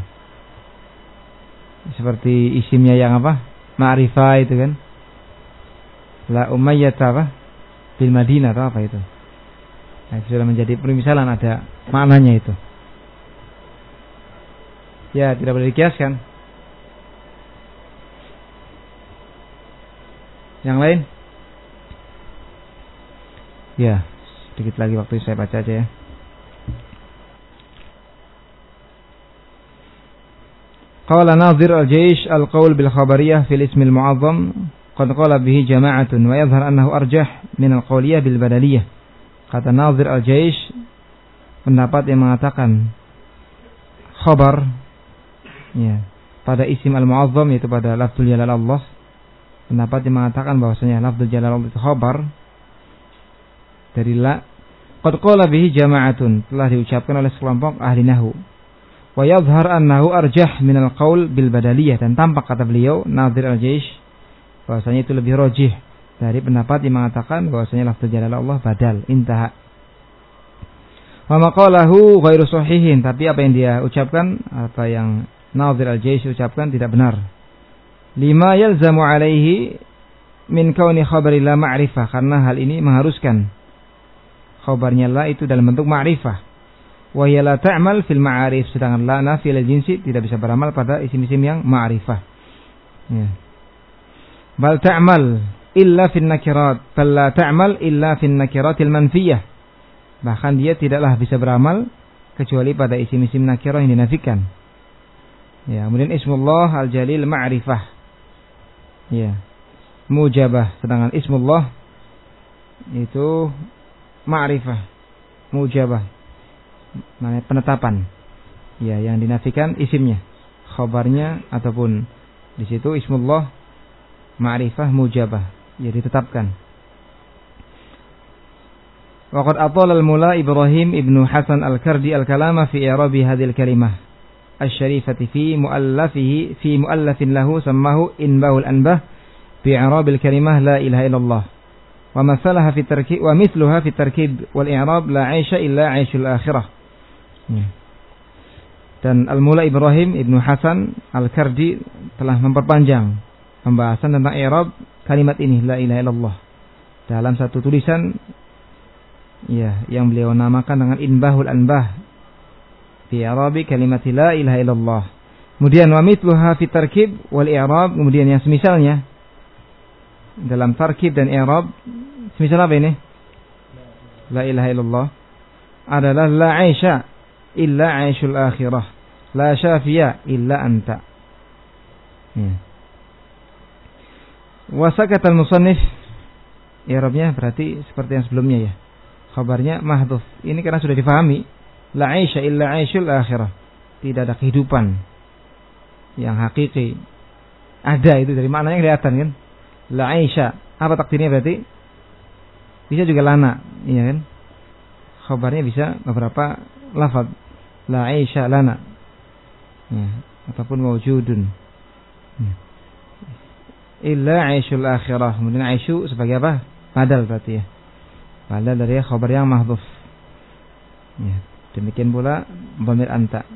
Seperti isimnya yang apa? Ma'rifah itu kan. La Umayyah apa? Bil Madinah atau apa itu. Nah, sudah menjadi permisalan ada maknanya itu. Ya, tidak boleh dikiaskan. Yang lain? Ya, sedikit lagi waktu saya baca aja ya. Qala Nazir al-Jaish al-qawl bil khabariyah fil ism al-mu'azzam qad qala bihi jama'atun wa yadhhar annahu arjah min al-qawliyah bil badaliyah. Kata Nazir al-Jaish pendapat yang mengatakan khabar ya, pada isim al-mu'azzam yaitu pada lafzul jalal Allah, pendapat yang mengatakan bahwasanya lafzul jalal Allah itu khabar dari la qad qala bihi jama'atun telah diucapkan oleh sekelompok ahli nahwu wa yadhhar annahu arjah min al-qaul bil badaliyah dan tampak kata beliau Nazir al-Jaish bahwasanya itu lebih rajih dari pendapat yang mengatakan bahwasanya lafzul jalal Allah badal intaha. Wa maqalahu ghairu sahihin, tapi apa yang dia ucapkan, apa yang Nazir al-Jaish ucapkan tidak benar. Lima yalzamu alaihi min kauni khabari la ma'rifah, karena hal ini mengharuskan khabarnya la itu dalam bentuk ma'rifah. Wa hiya la ta'mal fil ma'arif, sedangkan la nafi lil jinsi tidak bisa beramal pada isim-isim yang ma'rifah. Ya. Bal ta'mal illa fin nakirat, bal la ta'mal illa fin nakiratil manfiyah. Bahkan dia tidaklah bisa beramal kecuali pada isim-isim nakirah yang dinafikan. Ya, kemudian ismullah al-jalil ma'rifah. Ya. Mujabah, sedangkan ismullah itu ma'rifah. Mujabah. Namanya penetapan. Ya, yang dinafikan isimnya, khabarnya ataupun di situ ismullah ma'rifah mujabah. Ya, ditetapkan. Waqad atala al-mula Ibrahim ibnu Hasan al-Kardi al-kalama fi i'rabi hadhihi al-kalimah asy-syarifati fi mu'allafihi fi mu'allafin lahu sammahu inbahul anbah bi i'rabil kalimah la ilaha illallah wa masalaha fi tarkib wa mithluha fi tarkib wal i'rab la 'aisha illa 'aishul akhirah. Dan Al-Mula Ibrahim Ibnu Hasan Al-Kardi telah memperpanjang pembahasan tentang i'rab kalimat ini la ilaha illallah dalam satu tulisan ya yang beliau namakan dengan Inbahul Anbah fi i'rabi kalimat la ilaha illallah. Kemudian wa mithluha fi tarkib wal i'rab, kemudian yang semisalnya dalam tarkib dan i'rab, semisal apa ini? La ilaha illallah adalah la aisha illa aishul akhirah, la syafiya illa anta. Ya. Wa sakata al-musannif, i'rabnya berarti seperti yang sebelumnya ya. Khabarnya mahdhuf. Ini karena sudah difahami, la aisha illa aishul akhirah. Tidak ada kehidupan yang hakiki. Ada itu dari maknanya kelihatan kan? La aisha, apa takdirnya berarti? Bisa juga lana, iya kan? Khabarnya bisa beberapa lafaz. La aisha lana. Ya, ataupun mawjudun. Ya. Illa aishul akhirah. Kemudian aisyu sebagai apa? Badal berarti ya. Badal dari khabar yang mahdhuf. Ya, demikian pula dhamir anta.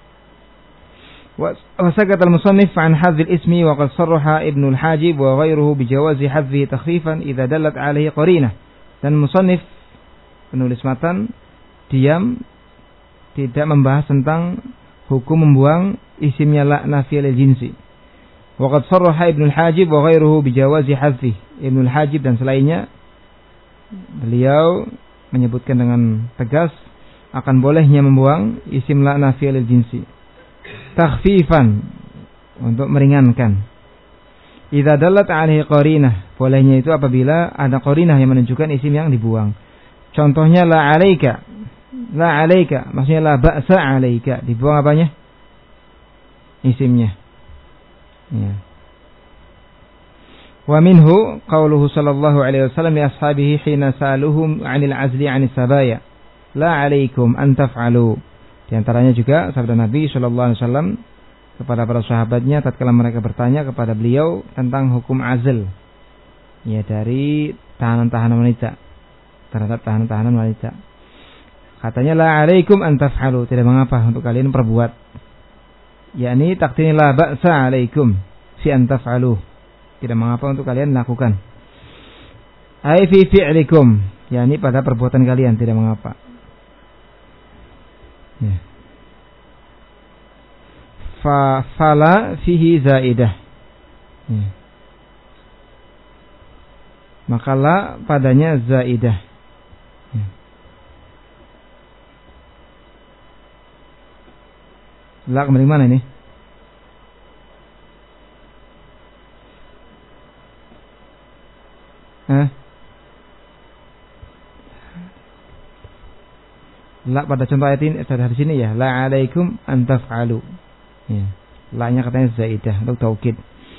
Wa sakata al-musannif an hadhil ismi wa qad sarraha Ibnu al-Hajib wa ghayruhu bi jawazi hadhihi takhfifan idza dallat alaihi qarinah. Dan musannif penulis matan diam tidak membahas tentang hukum membuang isimnya la nafiyal jinsi. Wa qad sarraha Ibnu al-Hajib wa ghayruhu bi jawazi hadfi. Ibnu al-Hajib dan selainnya beliau menyebutkan dengan tegas akan bolehnya membuang isim la nafiyal jinsi. Takhfifan, untuk meringankan. Idza dallat alaihi qarinah, bolehnya itu apabila ada qarinah yang menunjukkan isim yang dibuang. Contohnya la alaika. La alaika, maksudnya la ba'sa alaika, dibuang apanya? Isimnya. Ya. Wa minhu qauluhu sallallahu alaihi wasallam li ashabihi hina sa'aluhum 'anil 'azli 'anis sabaya. La 'alaikum an taf'alu. Di antaranya juga sabda Nabi sallallahu alaihi wasallam kepada para sahabatnya tatkala mereka bertanya kepada beliau tentang hukum azl. Ya, dari tahanan-tahanan wanita. Terhadap tahanan-tahanan wanita. Katanya la 'alaikum an taf'alu, tidak mengapa untuk kalian perbuat. yakni takdirnya la ba'sa 'alaikum fi an taf'alu, tidak mengapa untuk kalian lakukan. Ai fi fi'likum, yakni pada perbuatan kalian tidak mengapa. Ya. Fa fala fihi zaidah. Ya. Maka la padanya zaidah. Ya. La kembali mana ini? Hah? La pada contoh ayat ini di sini ya, la 'alaikum an taf'alu. Ya. La-nya katanya zaidah untuk taukid.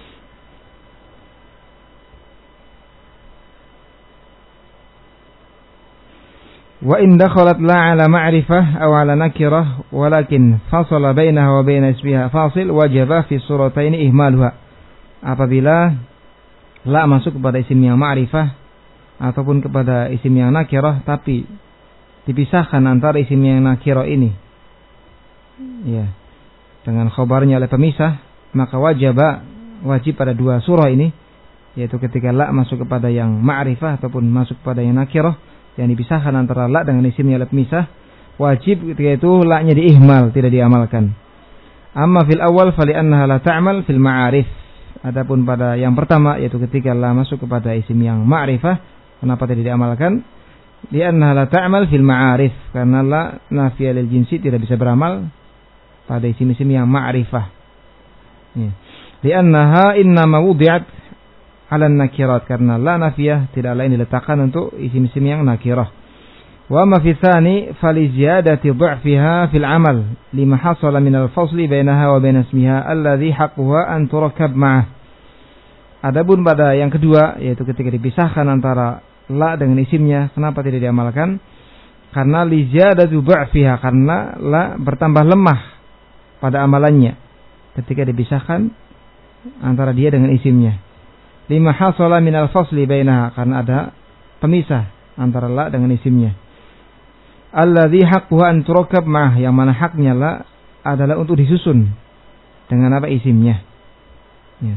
Wa in dakhalat la 'ala ma'rifah aw 'ala nakirah walakin fasala bainaha wa bain ismiha fasil wajaba fi suratayn ihmaluha. Apabila la masuk kepada isim yang ma'rifah ataupun kepada isim yang nakirah tapi dipisahkan antara isim yang nakirah ini ya dengan khobarnya oleh pemisah, maka wajib wajib pada dua surah ini, yaitu ketika la masuk kepada yang ma'rifah ataupun masuk kepada yang nakirah yang dipisahkan antara la dengan isimnya oleh pemisah, wajib ketika itu la-nya diihmal, tidak diamalkan. Amma fil awal fali annaha la ta'mal fil ma'arif. Adapun pada yang pertama, yaitu ketika la masuk kepada isim yang ma'rifah, kenapa tidak diamalkan? Li'annaha la ta'mal fil ma'arif, karena la nafiyah lil jinsi tidak bisa beramal pada isim-isim yang ma'rifah. Ya. Li'annaha innama wudi'at 'ala nakirat, karena la nafiyah tidak lain diletakkan untuk isim-isim yang nakirah. Wa ma fi tsani fali ziyadati dha'fiha fil 'amal lima hasala min al-fasli bainaha wa bain ismiha alladhi haqquha an turakkab ma'ah. Adapun pada yang kedua, yaitu ketika dipisahkan antara la dengan isimnya, kenapa tidak diamalkan? Karena li ziyadati dha'fiha, karena la bertambah lemah pada amalannya ketika dipisahkan antara dia dengan isimnya. Lima hasala min al-fasli bainaha, karena ada pemisah antara la dengan isimnya. Alladzi haqquha an turakkab ma'ah, yang mana haknya la adalah untuk disusun dengan apa isimnya. Ya.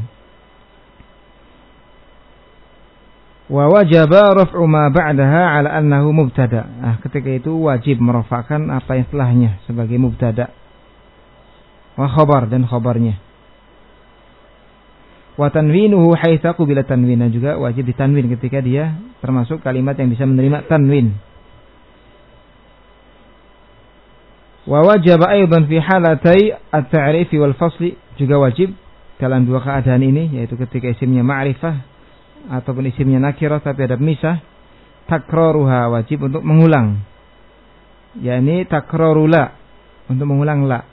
Wa wajaba raf'u ma ba'daha 'ala annahu mubtada. Nah, ketika itu wajib merafa'kan apa yang setelahnya sebagai mubtada. Wa khabar dan khabarnya. Wa tanwinuhu haitsu qubila tanwin, juga wajib ditanwin ketika dia termasuk kalimat yang bisa menerima tanwin. Wa wajaba aidan fi halatai at-ta'rif wal fasl, juga wajib dalam dua keadaan ini, yaitu ketika isimnya ma'rifah ataupun isimnya nakirah tapi ada pemisah, takraruha, wajib untuk mengulang, yakni takrarula, untuk mengulang la,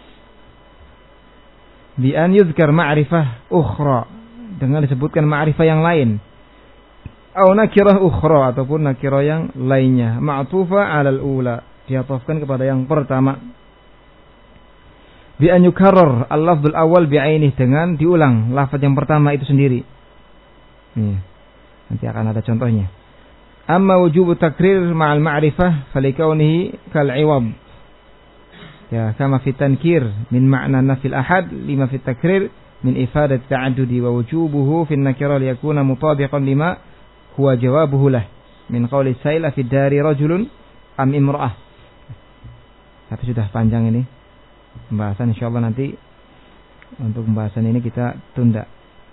bi an yuzkar ma'rifah ukhra, dengan disebutkan ma'rifah yang lain, atau nakirah ukhra, ataupun nakirah yang lainnya, ma'tufa 'alal ula, diatofkan kepada yang pertama, bi an yukarrar al-lafdzul awal bi'ainih, dengan diulang lafaz yang pertama itu sendiri. Nih, nanti akan ada contohnya. Amma wujubu takrir ma'al ma'rifah falikaunihi kal'iwab, ya kama fi tankir min ma'na nafil ahad lima fi takrir min ifadat ta'addudi, wa wujubuhu fi nakirah liyakuna mutabiqan lima huwa jawabuhu lah min qawli sa'ila fi dari rajulun am imra'ah. Tapi sudah panjang ini pembahasan, insyaallah nanti untuk pembahasan ini kita tunda,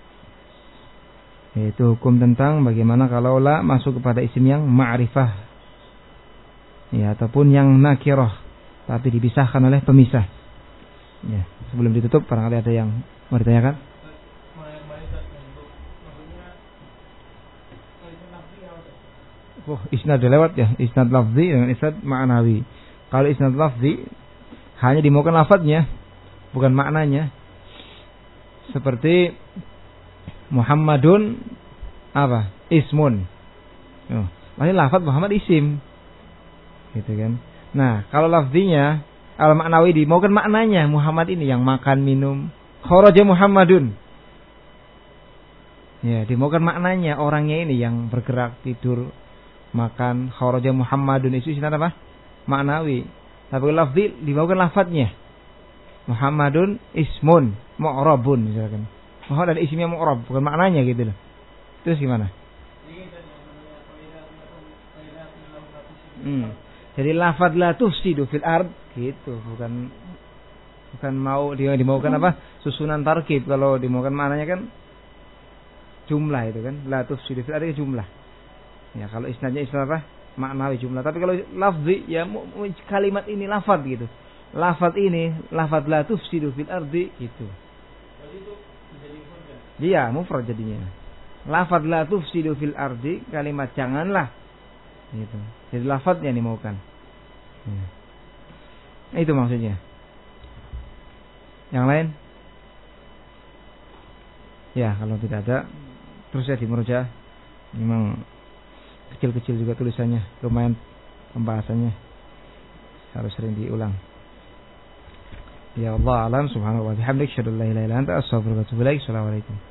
yaitu hukum tentang bagaimana kalau la masuk kepada isim yang ma'rifah, ya, ataupun yang nakirah tapi dipisahkan oleh pemisah. Ya, sebelum ditutup barangkali ada yang mau ditanyakan. Oh, isnad lewat ya, isnad lafzi dengan isnad ma'nawi. Kalau isnad lafzi hanya dimaukan lafadznya, bukan maknanya. Seperti Muhammadun apa? Ismun. Oh, maknanya lafaz Muhammad isim. Gitu kan. Nah, kalau lafzinya al-ma'nawi dimaukan maknanya, Muhammad ini yang makan minum. Kharaja Muhammadun. Ya, dimaukan maknanya, orangnya ini yang bergerak, tidur, makan. Kharaja Muhammadun itu istilahnya apa? Ma'nawi. Tapi lafzi dimaukan lafadznya. Muhammadun ismun mu'rabun misalkan. Muhammad ada isimnya mu'rab, bukan maknanya gitu loh. Terus gimana? Hmm. Jadi lafadz la tufsidu fil ard gitu, bukan bukan mau dia dimaukan apa? Susunan tarkib. Kalau dimaukan maknanya kan jumlah itu kan. La tufsidu fil ard jumlah. Ya, kalau isnadnya isnad apa? Maknawi jumlah. Tapi kalau lafzi ya kalimat ini lafadz gitu. Lafadz ini lafadz la tufsidu fil ardi gitu. Iya, mufrad jadinya. Lafadz la tufsidu fil ardi, kalimat janganlah. Gitu. Jadi lafadznya dimaukan. Ya. Itu maksudnya. Yang lain? Ya, kalau tidak ada terus ya di murojaah. Memang kecil-kecil juga tulisannya, lumayan pembahasannya. Harus sering diulang. Ya Allah alam subhanahu wa bihamdihi asyhadu an la ilaha illa anta astaghfiruka wa atubu ilaik. Assalamualaikum.